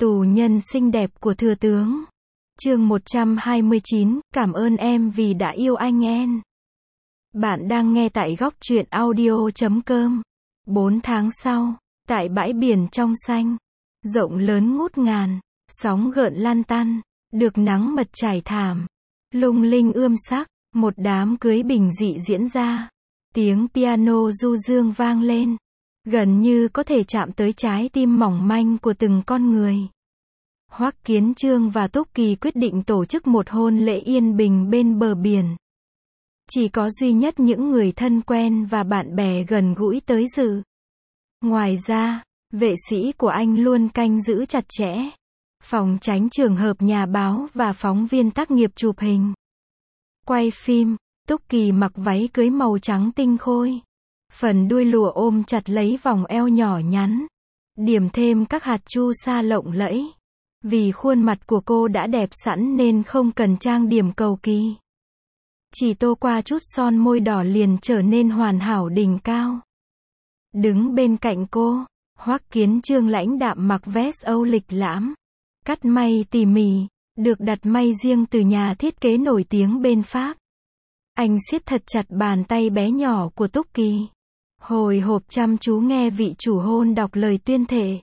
Tù nhân xinh đẹp của thừa tướng. Chương 129, cảm ơn em vì đã yêu anh en. Bạn đang nghe tại góc truyện audio.com. 4 tháng sau, tại bãi biển trong xanh, rộng lớn ngút ngàn, sóng gợn lan tăn, được nắng mật trải thảm, lung linh ươm sắc, một đám cưới bình dị diễn ra. Tiếng piano du dương vang lên, gần như có thể chạm tới trái tim mỏng manh của từng con người. Hoắc Kiến Chương và Túc Kỳ quyết định tổ chức một hôn lễ yên bình bên bờ biển. Chỉ có duy nhất những người thân quen và bạn bè gần gũi tới dự. Ngoài ra, vệ sĩ của anh luôn canh giữ chặt chẽ, phòng tránh trường hợp nhà báo và phóng viên tác nghiệp chụp hình. Quay phim, Túc Kỳ mặc váy cưới màu trắng tinh khôi. Phần đuôi lụa ôm chặt lấy vòng eo nhỏ nhắn, điểm thêm các hạt chu sa lộng lẫy. Vì khuôn mặt của cô đã đẹp sẵn nên không cần trang điểm cầu kỳ. Chỉ tô qua chút son môi đỏ liền trở nên hoàn hảo đỉnh cao. Đứng bên cạnh cô, Hoắc Kiến Chương lãnh đạm mặc vest Âu lịch lãm, cắt may tỉ mỉ, được đặt may riêng từ nhà thiết kế nổi tiếng bên Pháp. Anh siết thật chặt bàn tay bé nhỏ của Túc Kỳ, hồi hộp chăm chú nghe vị chủ hôn đọc lời tuyên thệ.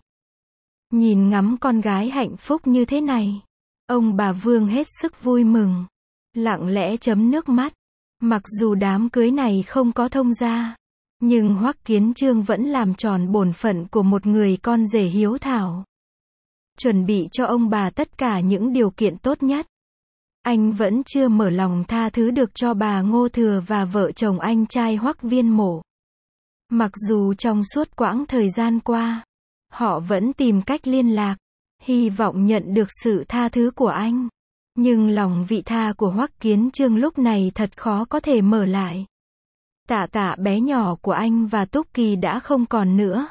Nhìn ngắm con gái hạnh phúc như thế này, ông bà Vương hết sức vui mừng, lặng lẽ chấm nước mắt. Mặc dù đám cưới này không có thông gia, nhưng Hoắc Kiến Chương vẫn làm tròn bổn phận của một người con rể hiếu thảo. Chuẩn bị cho ông bà tất cả những điều kiện tốt nhất. Anh vẫn chưa mở lòng tha thứ được cho bà Ngô Thừa và vợ chồng anh trai Hoắc Viên Mổ. Mặc dù trong suốt quãng thời gian qua, họ vẫn tìm cách liên lạc, hy vọng nhận được sự tha thứ của anh. Nhưng lòng vị tha của Hoắc Kiến Chương lúc này thật khó có thể mở lại. Tạ Tạ bé nhỏ của anh và Túc Kỳ đã không còn nữa.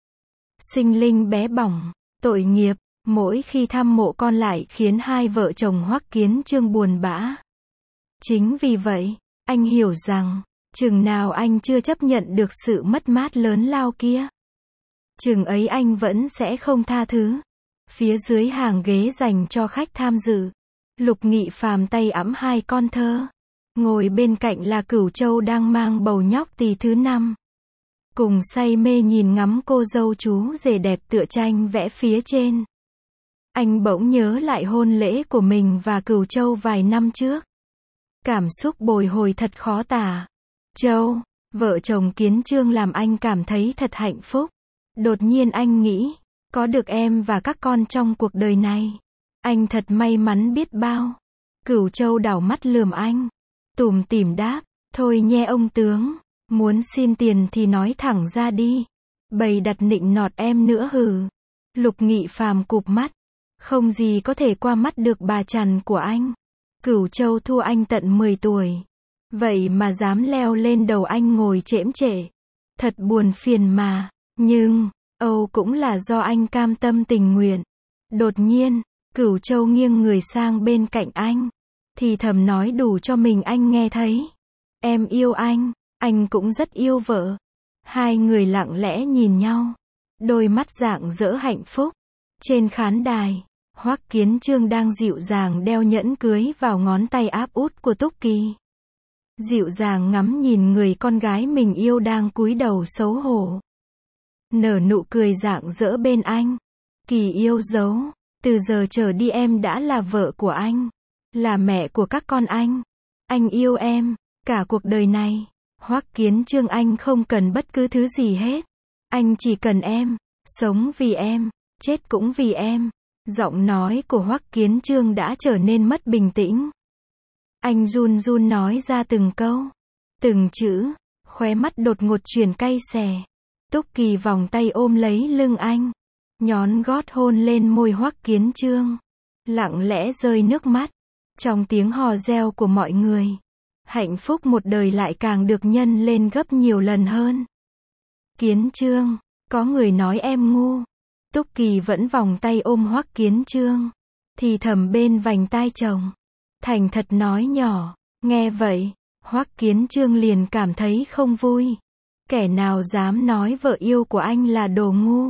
Sinh linh bé bỏng, tội nghiệp, mỗi khi thăm mộ con lại khiến hai vợ chồng Hoắc Kiến Chương buồn bã. Chính vì vậy, anh hiểu rằng, chừng nào anh chưa chấp nhận được sự mất mát lớn lao kia, chừng ấy anh vẫn sẽ không tha thứ. Phía dưới hàng ghế dành cho khách tham dự, Lục Nghị Phàm tay ẵm hai con thơ. Ngồi bên cạnh là Cửu Châu đang mang bầu nhóc tỳ thứ 5. Cùng say mê nhìn ngắm cô dâu chú rể đẹp tựa tranh vẽ phía trên. Anh bỗng nhớ lại hôn lễ của mình và Cửu Châu vài năm trước. Cảm xúc bồi hồi thật khó tả. Châu, vợ chồng Kiến Chương làm anh cảm thấy thật hạnh phúc. Đột nhiên anh nghĩ, có được em và các con trong cuộc đời này, anh thật may mắn biết bao. Cửu Châu đảo mắt lườm anh, tủm tỉm đáp, thôi nhé ông tướng, muốn xin tiền thì nói thẳng ra đi. Bày đặt nịnh nọt em nữa hừ. Lục Nghị Phàm cụp mắt, không gì có thể qua mắt được bà chằn của anh. Cửu Châu thua anh tận 10 tuổi. Vậy mà dám leo lên đầu anh ngồi chễm chệ. Thật buồn phiền mà. Nhưng, Âu cũng là do anh cam tâm tình nguyện. Đột nhiên, Cửu Châu nghiêng người sang bên cạnh anh, thì thầm nói đủ cho mình anh nghe thấy. Em yêu anh cũng rất yêu vợ. Hai người lặng lẽ nhìn nhau, đôi mắt rạng rỡ hạnh phúc. Trên khán đài, Hoắc Kiến Chương đang dịu dàng đeo nhẫn cưới vào ngón tay áp út của Túc Kỳ. Dịu dàng ngắm nhìn người con gái mình yêu đang cúi đầu xấu hổ. Nở nụ cười rạng rỡ bên anh. Kỳ yêu dấu, từ giờ trở đi em đã là vợ của anh, là mẹ của các con anh. Anh yêu em, cả cuộc đời này. Hoắc Kiến Chương anh không cần bất cứ thứ gì hết. Anh chỉ cần em, sống vì em, chết cũng vì em. Giọng nói của Hoắc Kiến Chương đã trở nên mất bình tĩnh. Anh run run nói ra từng câu, từng chữ, khóe mắt đột ngột chuyển cay xè. Túc Kỳ vòng tay ôm lấy lưng anh, nhón gót hôn lên môi Hoắc Kiến Chương, lặng lẽ rơi nước mắt. Trong tiếng hò reo của mọi người, hạnh phúc một đời lại càng được nhân lên gấp nhiều lần hơn. Kiến Chương, có người nói em ngu. Túc Kỳ vẫn vòng tay ôm Hoắc Kiến Chương, thì thầm bên vành tai chồng, thành thật nói nhỏ. Nghe vậy, Hoắc Kiến Chương liền cảm thấy không vui. Kẻ nào dám nói vợ yêu của anh là đồ ngu,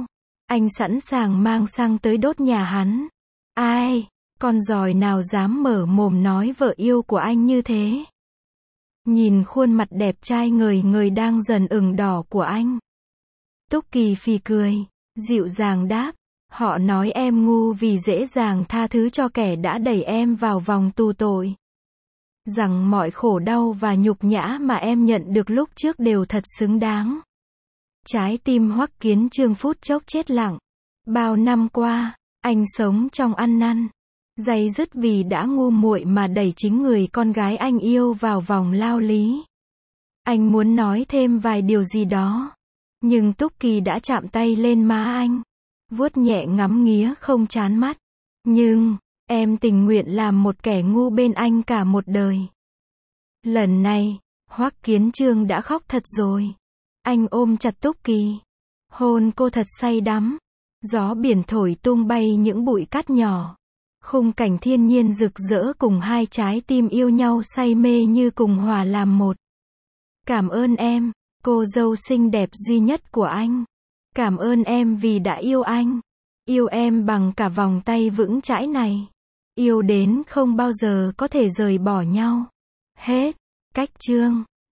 Anh sẵn sàng mang xăng tới đốt nhà hắn. Ai, con giòi nào dám mở mồm nói vợ yêu của anh như thế. Nhìn khuôn mặt đẹp trai ngời ngời đang dần ửng đỏ của anh. Túc Kỳ phì cười, dịu dàng đáp, họ nói em ngu vì dễ dàng tha thứ cho kẻ đã đẩy em vào vòng tù tội. Rằng mọi khổ đau và nhục nhã mà em nhận được lúc trước đều thật xứng đáng. Trái tim Hoắc Kiến Chương phút chốc chết lặng. Bao năm qua, anh sống trong ăn năn, day dứt vì đã ngu muội mà đẩy chính người con gái anh yêu vào vòng lao lý. Anh muốn nói thêm vài điều gì đó, nhưng Túc Kỳ đã chạm tay lên má anh, vuốt nhẹ ngắm nghía không chán mắt. Nhưng, em tình nguyện làm một kẻ ngu bên anh cả một đời. Lần này, Hoắc Kiến Chương đã khóc thật rồi. Anh ôm chặt Túc Kỳ, hôn cô thật say đắm. Gió biển thổi tung bay những bụi cát nhỏ. Khung cảnh thiên nhiên rực rỡ cùng hai trái tim yêu nhau say mê như cùng hòa làm một. Cảm ơn em, cô dâu xinh đẹp duy nhất của anh. Cảm ơn em vì đã yêu anh. Yêu em bằng cả vòng tay vững chãi này. Yêu đến không bao giờ có thể rời bỏ nhau. Hết. Cách chương